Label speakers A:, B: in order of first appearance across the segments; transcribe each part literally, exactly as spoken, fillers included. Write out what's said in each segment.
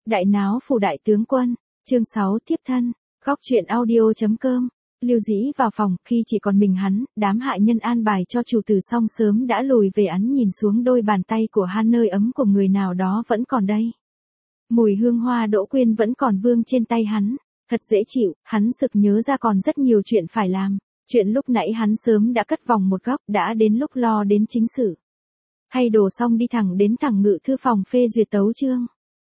A: Đại náo phủ đại tướng quân, chương sáu tiếp thân, góc truyện audio.com. Lưu Dĩ vào phòng, khi chỉ còn mình hắn, đám hạ nhân an bài cho chủ tử xong sớm đã lùi về, hắn nhìn xuống đôi bàn tay của hắn, nơi ấm của người nào đó vẫn còn đây. Mùi hương hoa đỗ quyên vẫn còn vương trên tay hắn, thật dễ chịu, hắn sực nhớ ra còn rất nhiều chuyện phải làm. Chuyện lúc nãy hắn sớm đã cất vòng một góc, đã đến lúc lo đến chính sự. Thay đồ xong đi thẳng đến thẳng ngự thư phòng phê duyệt tấu chương.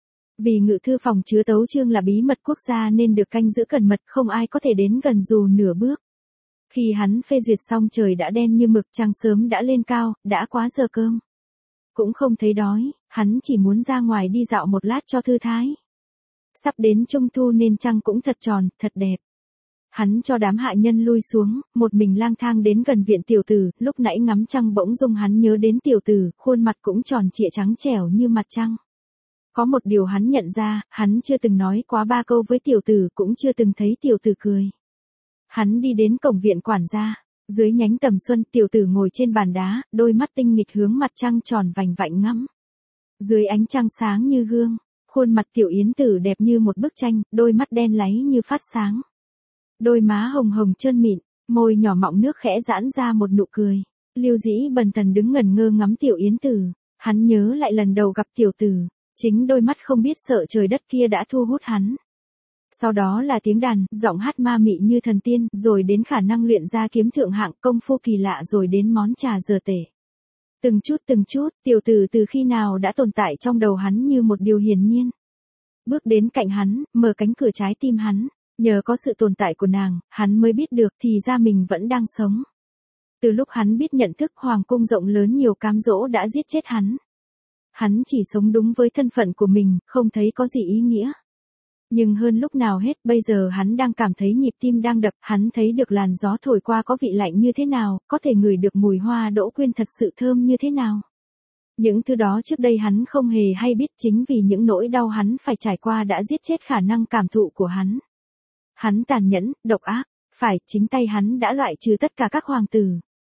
A: Vì ngự thư phòng chứa tấu chương là bí mật quốc gia nên được canh giữ cẩn mật, không ai có thể đến gần dù nửa bước. Khi hắn phê duyệt xong trời đã đen như mực, trăng sớm đã lên cao, đã quá giờ cơm. Cũng không thấy đói, hắn chỉ muốn ra ngoài đi dạo một lát cho thư thái. Sắp đến trung thu nên trăng cũng thật tròn, thật đẹp. Hắn cho đám hạ nhân lui xuống, một mình lang thang đến gần viện tiểu tử, lúc nãy ngắm trăng bỗng dưng hắn nhớ đến tiểu tử, khuôn mặt cũng tròn trịa trắng trẻo như mặt trăng. Có một điều hắn nhận ra, hắn chưa từng nói quá ba câu với tiểu tử, cũng chưa từng thấy tiểu tử cười. Hắn đi đến cổng viện quản gia, dưới nhánh tầm xuân, tiểu tử ngồi trên bàn đá, đôi mắt tinh nghịch hướng mặt trăng tròn vành vạnh ngắm. Dưới ánh trăng sáng như gương, khuôn mặt tiểu yến tử đẹp như một bức tranh, đôi mắt đen láy như phát sáng. Đôi má hồng hồng trơn mịn, môi nhỏ mọng nước khẽ giãn ra một nụ cười. Lưu Dĩ bần thần đứng ngẩn ngơ ngắm tiểu yến tử, hắn nhớ lại lần đầu gặp tiểu tử, chính đôi mắt không biết sợ trời đất kia đã thu hút hắn. Sau đó là tiếng đàn, giọng hát ma mị như thần tiên, rồi đến khả năng luyện ra kiếm thượng hạng, công phu kỳ lạ, rồi đến món trà dừa tể. Từng chút từng chút, tiểu tử từ khi nào đã tồn tại trong đầu hắn như một điều hiển nhiên. Bước đến cạnh hắn, mở cánh cửa trái tim hắn. Nhờ có sự tồn tại của nàng, hắn mới biết được thì ra mình vẫn đang sống. Từ lúc hắn biết nhận thức, hoàng cung rộng lớn nhiều cám dỗ đã giết chết hắn. Hắn chỉ sống đúng với thân phận của mình, không thấy có gì ý nghĩa. Nhưng hơn lúc nào hết, bây giờ hắn đang cảm thấy nhịp tim đang đập, hắn thấy được làn gió thổi qua có vị lạnh như thế nào, có thể ngửi được mùi hoa đỗ quyên thật sự thơm như thế nào. Những thứ đó trước đây hắn không hề hay biết, chính vì những nỗi đau hắn phải trải qua đã giết chết khả năng cảm thụ của hắn. Hắn tàn nhẫn, độc ác, phải, chính tay hắn đã loại trừ tất cả các hoàng tử.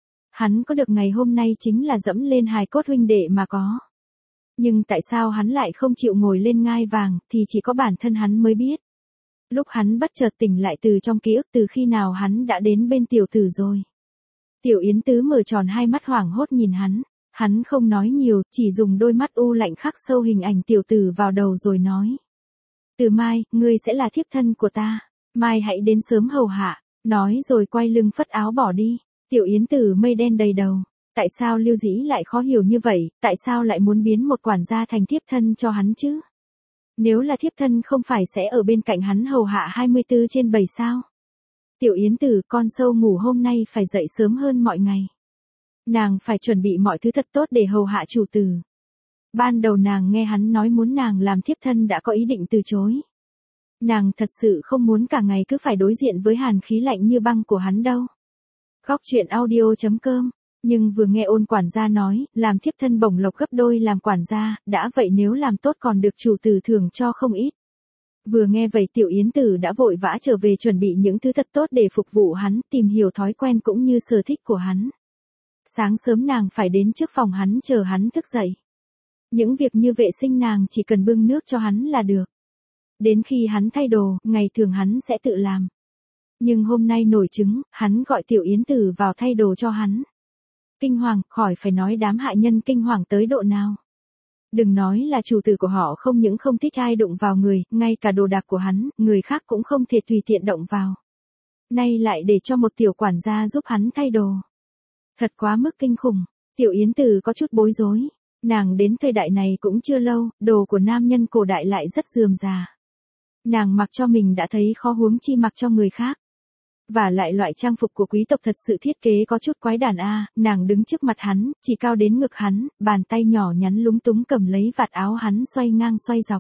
A: Hắn có được ngày hôm nay chính là dẫm lên hài cốt huynh đệ mà có. Nhưng tại sao hắn lại không chịu ngồi lên ngai vàng, thì chỉ có bản thân hắn mới biết. Lúc hắn bất chợt tỉnh lại từ trong ký ức, từ khi nào hắn đã đến bên tiểu tử rồi. Tiểu Yến Tứ mở tròn hai mắt hoảng hốt nhìn hắn, hắn không nói nhiều, chỉ dùng đôi mắt u lạnh khắc sâu hình ảnh tiểu tử vào đầu rồi nói. Từ mai, ngươi sẽ là thiếp thân của ta. Mai hãy đến sớm hầu hạ, nói rồi quay lưng phất áo bỏ đi. Tiểu Yến Tử mây đen đầy đầu. Tại sao Lưu Dĩ lại khó hiểu như vậy, tại sao lại muốn biến một quản gia thành thiếp thân cho hắn chứ? Nếu là thiếp thân không phải sẽ ở bên cạnh hắn hầu hạ hai mươi bốn trên bảy sao? Tiểu Yến Tử, con sâu ngủ hôm nay phải dậy sớm hơn mọi ngày. Nàng phải chuẩn bị mọi thứ thật tốt để hầu hạ chủ tử. Ban đầu nàng nghe hắn nói muốn nàng làm thiếp thân đã có ý định từ chối. Nàng thật sự không muốn cả ngày cứ phải đối diện với hàn khí lạnh như băng của hắn đâu. Góc truyện audio.com. Nhưng vừa nghe ôn quản gia nói, làm thiếp thân bổng lộc gấp đôi làm quản gia, đã vậy nếu làm tốt còn được chủ tử thưởng cho không ít. Vừa nghe vậy tiểu Yến Tử đã vội vã trở về chuẩn bị những thứ thật tốt để phục vụ hắn, tìm hiểu thói quen cũng như sở thích của hắn. Sáng sớm nàng phải đến trước phòng hắn chờ hắn thức dậy. Những việc như vệ sinh nàng chỉ cần bưng nước cho hắn là được. Đến khi hắn thay đồ, ngày thường hắn sẽ tự làm. Nhưng hôm nay nổi trứng, hắn gọi tiểu Yến Tử vào thay đồ cho hắn. Kinh hoàng, khỏi phải nói đám hạ nhân kinh hoàng tới độ nào. Đừng nói là chủ tử của họ không những không thích ai đụng vào người, ngay cả đồ đạc của hắn, người khác cũng không thể tùy tiện động vào. Nay lại để cho một tiểu quản gia giúp hắn thay đồ. Thật quá mức kinh khủng, tiểu Yến Tử có chút bối rối. Nàng đến thời đại này cũng chưa lâu, đồ của nam nhân cổ đại lại rất rườm rà. Nàng mặc cho mình đã thấy khó, huống chi mặc cho người khác. Và lại loại trang phục của quý tộc thật sự thiết kế có chút quái đản a. Nàng đứng trước mặt hắn, chỉ cao đến ngực hắn, bàn tay nhỏ nhắn lúng túng cầm lấy vạt áo hắn xoay ngang xoay dọc.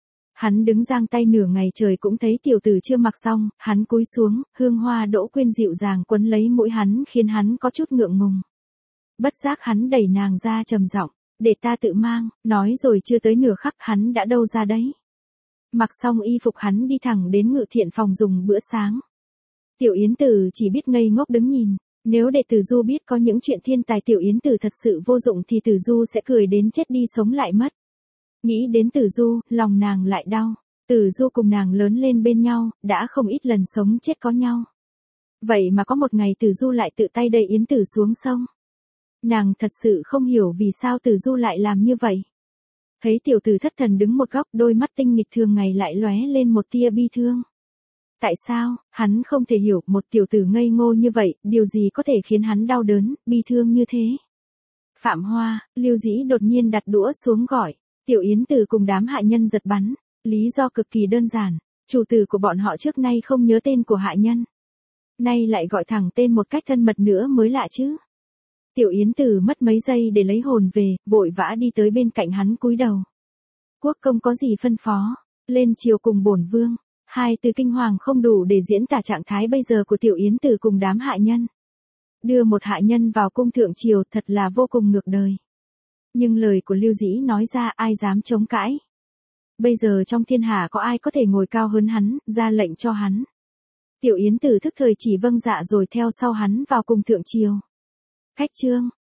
A: Hắn đứng giang tay nửa ngày trời cũng thấy tiểu tử chưa mặc xong, hắn cúi xuống, hương hoa đỗ quyên dịu dàng quấn lấy mũi hắn khiến hắn có chút ngượng ngùng. Bất giác hắn đẩy nàng ra trầm giọng, để ta tự mang, nói rồi chưa tới nửa khắc hắn đã đâu ra đấy. Mặc xong y phục hắn đi thẳng đến ngự thiện phòng dùng bữa sáng. Tiểu Yến Tử chỉ biết ngây ngốc đứng nhìn, nếu để Tử Du biết có những chuyện thiên tài Tiểu Yến Tử thật sự vô dụng thì Tử Du sẽ cười đến chết đi sống lại mất. Nghĩ đến Tử Du, lòng nàng lại đau. Tử Du cùng nàng lớn lên bên nhau, đã không ít lần sống chết có nhau. Vậy mà có một ngày Tử Du lại tự tay đẩy Yến Tử xuống sông. Nàng thật sự không hiểu vì sao Tử Du lại làm như vậy. Thấy tiểu tử thất thần đứng một góc, đôi mắt tinh nghịch thường ngày lại lóe lên một tia bi thương. Tại sao, hắn không thể hiểu, một tiểu tử ngây ngô như vậy, điều gì có thể khiến hắn đau đớn, bi thương như thế. Phạm Hoa, Lưu Dĩ đột nhiên đặt đũa xuống gọi. Tiểu Yến Tử cùng đám hạ nhân giật bắn. Lý do cực kỳ đơn giản, chủ tử của bọn họ trước nay không nhớ tên của hạ nhân. Nay lại gọi thẳng tên một cách thân mật nữa mới lạ chứ. Tiểu Yến Tử mất mấy giây để lấy hồn về, vội vã đi tới bên cạnh hắn cúi đầu. Quốc công có gì phân phó? Lên triều cùng bổn vương. Hai từ kinh hoàng không đủ để diễn tả trạng thái bây giờ của Tiểu Yến Tử cùng đám hạ nhân. Đưa một hạ nhân vào cung thượng triều thật là vô cùng ngược đời. Nhưng lời của Lưu Dĩ nói ra ai dám chống cãi. Bây giờ trong thiên hạ có ai có thể ngồi cao hơn hắn, ra lệnh cho hắn. Tiểu Yến Tử thức thời chỉ vâng dạ rồi theo sau hắn vào cung thượng triều. Khách trương,